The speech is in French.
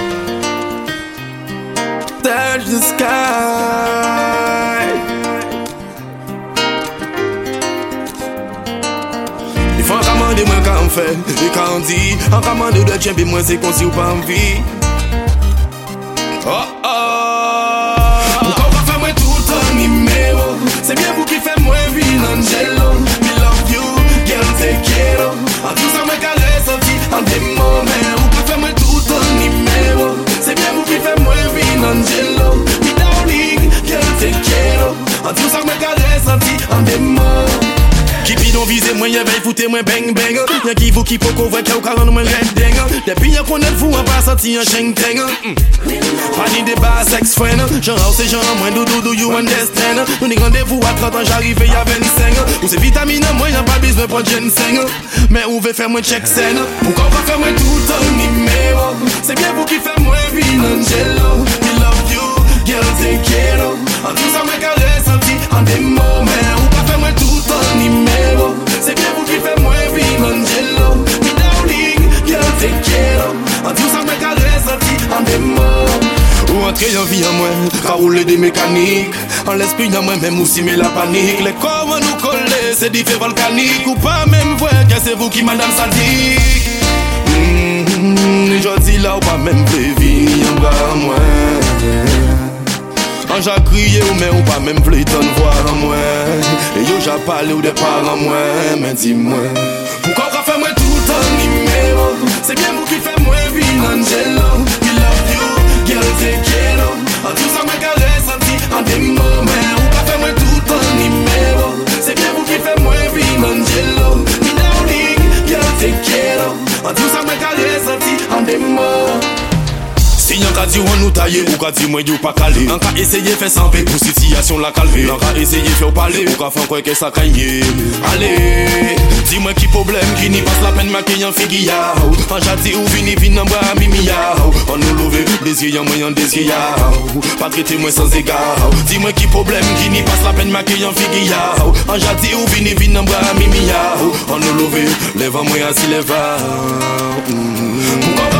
Touch the sky. Il faut commander moi quand on fait et quand on dit en commande de champion moi c'est qu'on si ou pas envie. Oh oh. Pourquoi pas faire moi tout un numéro? C'est bien vous qui faites moi vivre Angelo. Me love you, girl te quiero. En tout ça me caresse en des moments. Vous pouvez faire moi tout un numéro. C'est bien vous qui faites moi vivre Angelo. Me darling, girl te quiero. En tout ça me caresse en des moments. Qui bidon vise moi y'a veille foutez moi bang bang. Y'a qui vous qui poko voit qu'il y a au calme moi red ding. Depuis y'a qu'on est fou on pas sorti un cheng teng. Pas ni débat sex friend. Genre c'est genre moi do you understand. Nous n'y rendez-vous à 30 ans j'arrive y'a 25. Ou c'est vitamine moi y'a pas besoin pour ginseng. Mais où veut faire moi check scène. Pourquoi pas faire moi tout un numéro? C'est bien vous qui faites moi vin Angelo. We love you, girl te quiero. En tout ça me caresse en des moments. Ou pas faire moi tout un numéro. C'est bien vous qui faites moi vin Angelo. Me darling, girl te quiero. En tout ça me caresse en des mots. Ou entrer en vie en moi, car rouler des mécaniques. En l'esprit en moi même aussi mais la panique. Les corps nous coller, c'est des faits volcaniques. Ou pas même voir que c'est vous qui madame sadique. Je dis là ou pas même venir en bas moi. Quand j'ai crié ou mais ou pas même voulu t'en voir en moi. Et yo j'ai parlé ou des parents moi. Mais dis-moi, pourquoi pas faire moi tout un numéro? C'est bien vous qui faites moi vin Angelo. We love you, girl te quiero. En tout ça me caresse en des moments. Ou pas faire moi tout un numéro. C'est bien vous qui faites moi vin Angelo. Me darling, girl te quiero. En tout ça me caresse en des mots. Si y'en ka di ou nous tailler ou ka di moi you pas calé. Y'en ka essayer faire sans paix pour situation la calmer. Y'en ka essayer faire parler ou ka faire quoi que ça caille. Allez, dis-moi qui problème qui n'y passe la peine ma qui y'en figue ya. En jati ou vini en bras mimi ya. On nous lever désir y'en moi y'en désir ya. Pas traiter moi sans égard. Dis-moi qui problème qui n'y passe la peine ma qui y'en figue ya. En jati ou vini en bras mimi ya. On nous lever lève moi assis lève. Pourquoi